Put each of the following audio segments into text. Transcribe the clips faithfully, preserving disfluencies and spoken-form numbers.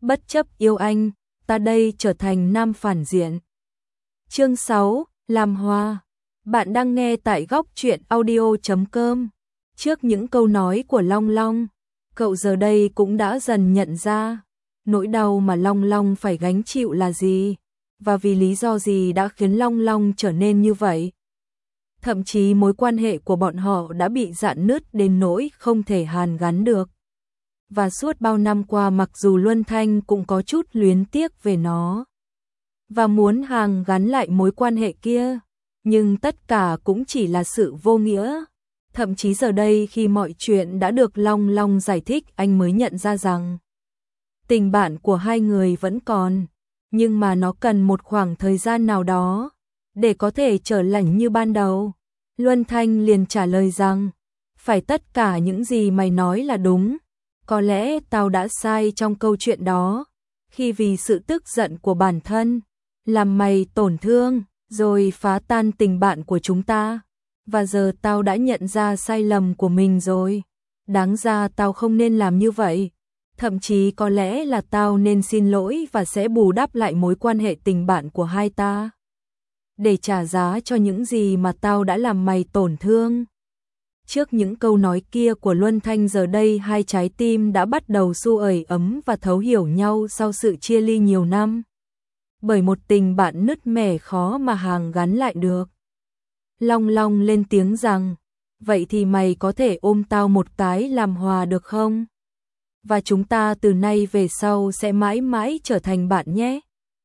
Bất chấp yêu anh, ta đây trở thành nam phản diện. Chương sáu, làm hoa. Bạn đang nghe tại góc truyện audio chấm com. Trước những câu nói của Long Long, cậu giờ đây cũng đã dần nhận ra nỗi đau mà Long Long phải gánh chịu là gì, và vì lý do gì đã khiến Long Long trở nên như vậy. Thậm chí mối quan hệ của bọn họ đã bị rạn nứt đến nỗi không thể hàn gắn được. Và suốt bao năm qua mặc dù Luân Thanh cũng có chút luyến tiếc về nó và muốn hàn gắn lại mối quan hệ kia, nhưng tất cả cũng chỉ là sự vô nghĩa. Thậm chí giờ đây khi mọi chuyện đã được Long Long giải thích, anh mới nhận ra rằng tình bạn của hai người vẫn còn, nhưng mà nó cần một khoảng thời gian nào đó để có thể trở lành như ban đầu. Luân Thanh liền trả lời rằng, phải, tất cả những gì mày nói là đúng. Có lẽ tao đã sai trong câu chuyện đó, khi vì sự tức giận của bản thân làm mày tổn thương, rồi phá tan tình bạn của chúng ta. Và giờ tao đã nhận ra sai lầm của mình rồi. Đáng ra tao không nên làm như vậy. Thậm chí có lẽ là tao nên xin lỗi và sẽ bù đắp lại mối quan hệ tình bạn của hai ta, để trả giá cho những gì mà tao đã làm mày tổn thương. Trước những câu nói kia của Luân Thanh, giờ đây hai trái tim đã bắt đầu su ẩy ấm và thấu hiểu nhau sau sự chia ly nhiều năm. Bởi một tình bạn nứt nẻ khó mà hàn gắn lại được. Long Long lên tiếng rằng, vậy thì mày có thể ôm tao một cái làm hòa được không? Và chúng ta từ nay về sau sẽ mãi mãi trở thành bạn nhé.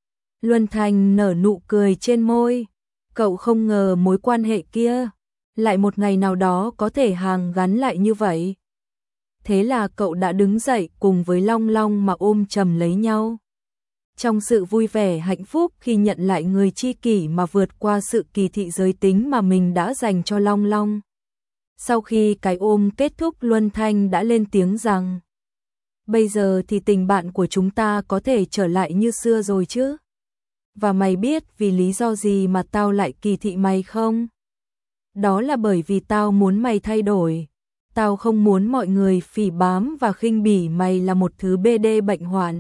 Luân Thanh nở nụ cười trên môi. Cậu không ngờ mối quan hệ kia lại một ngày nào đó có thể hàn gắn lại như vậy. Thế là cậu đã đứng dậy cùng với Long Long mà ôm chầm lấy nhau. Trong sự vui vẻ hạnh phúc khi nhận lại người tri kỷ mà vượt qua sự kỳ thị giới tính mà mình đã dành cho Long Long. Sau khi cái ôm kết thúc, Luân Thanh đã lên tiếng rằng, bây giờ thì tình bạn của chúng ta có thể trở lại như xưa rồi chứ? Và mày biết vì lý do gì mà tao lại kỳ thị mày không? Đó là bởi vì tao muốn mày thay đổi. Tao không muốn mọi người phỉ báng và khinh bỉ mày là một thứ bê đê bệnh hoạn.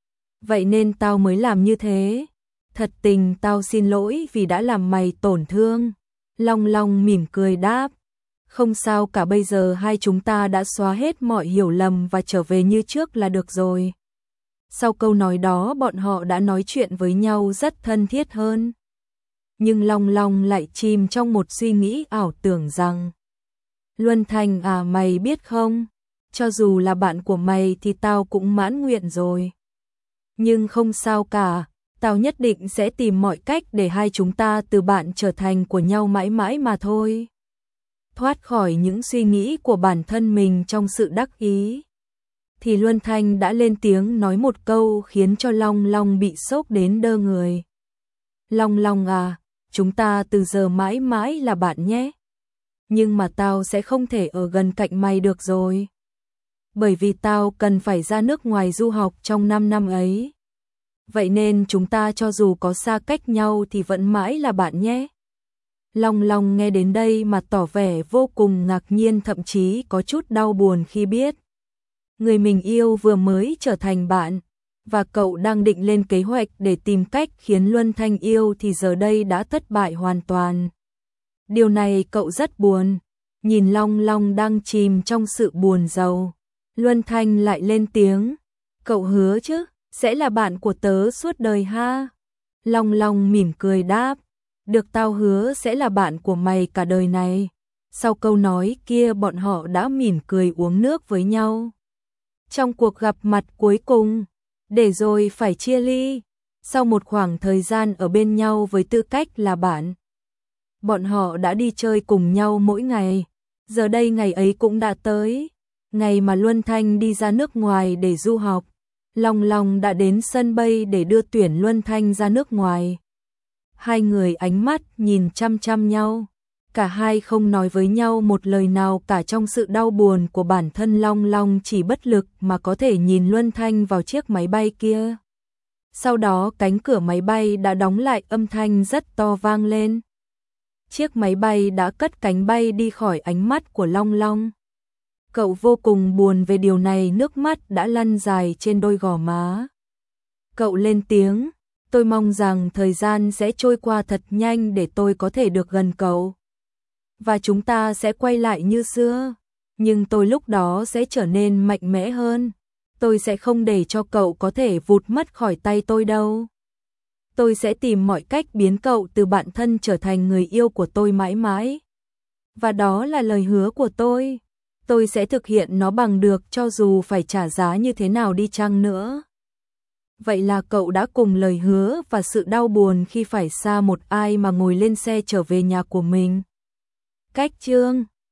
Vậy nên tao mới làm như thế. Thật tình tao xin lỗi vì đã làm mày tổn thương. Long Long mỉm cười đáp, không sao cả, bây giờ hai chúng ta đã xóa hết mọi hiểu lầm và trở về như trước là được rồi. Sau câu nói đó bọn họ đã nói chuyện với nhau rất thân thiết hơn. Nhưng Long Long lại chìm trong một suy nghĩ ảo tưởng rằng, Luân Thanh à, mày biết không, cho dù là bạn của mày thì tao cũng mãn nguyện rồi. Nhưng không sao cả, tao nhất định sẽ tìm mọi cách để hai chúng ta từ bạn trở thành của nhau mãi mãi mà thôi. Thoát khỏi những suy nghĩ của bản thân mình trong sự đắc ý, thì Luân Thanh đã lên tiếng nói một câu khiến cho Long Long bị sốc đến đơ người. Long Long à, chúng ta từ giờ mãi mãi là bạn nhé. Nhưng mà tao sẽ không thể ở gần cạnh mày được rồi. Bởi vì tao cần phải ra nước ngoài du học trong năm năm ấy. Vậy nên chúng ta cho dù có xa cách nhau thì vẫn mãi là bạn nhé. Long Long nghe đến đây mà tỏ vẻ vô cùng ngạc nhiên, thậm chí có chút đau buồn khi biết người mình yêu vừa mới trở thành bạn, và cậu đang định lên kế hoạch để tìm cách khiến Luân Thanh yêu thì giờ đây đã thất bại hoàn toàn. Điều này cậu rất buồn. Nhìn Long Long đang chìm trong sự buồn rầu, Luân Thanh lại lên tiếng, cậu hứa chứ, sẽ là bạn của tớ suốt đời ha? Long Long mỉm cười đáp, được, tao hứa sẽ là bạn của mày cả đời này. Sau câu nói kia bọn họ đã mỉm cười uống nước với nhau. Trong cuộc gặp mặt cuối cùng, để rồi phải chia ly, sau một khoảng thời gian ở bên nhau với tư cách là bạn, bọn họ đã đi chơi cùng nhau mỗi ngày. Giờ đây ngày ấy cũng đã tới, ngày mà Luân Thanh đi ra nước ngoài để du học. Long Long đã đến sân bay để đưa tuyển Luân Thanh ra nước ngoài. Hai người ánh mắt nhìn chăm chăm nhau, cả hai không nói với nhau một lời nào cả. Trong sự đau buồn của bản thân, Long Long chỉ bất lực mà có thể nhìn Luân Thanh vào chiếc máy bay kia. Sau đó cánh cửa máy bay đã đóng lại, âm thanh rất to vang lên. Chiếc máy bay đã cất cánh bay đi khỏi ánh mắt của Long Long. Cậu vô cùng buồn về điều này, nước mắt đã lăn dài trên đôi gò má. Cậu lên tiếng, tôi mong rằng thời gian sẽ trôi qua thật nhanh để tôi có thể được gần cậu. Và chúng ta sẽ quay lại như xưa. Nhưng tôi lúc đó sẽ trở nên mạnh mẽ hơn. Tôi sẽ không để cho cậu có thể vụt mất khỏi tay tôi đâu. Tôi sẽ tìm mọi cách biến cậu từ bạn thân trở thành người yêu của tôi mãi mãi. Và đó là lời hứa của tôi. Tôi sẽ thực hiện nó bằng được cho dù phải trả giá như thế nào đi chăng nữa. Vậy là cậu đã cùng lời hứa và sự đau buồn khi phải xa một ai mà ngồi lên xe trở về nhà của mình. Cách chương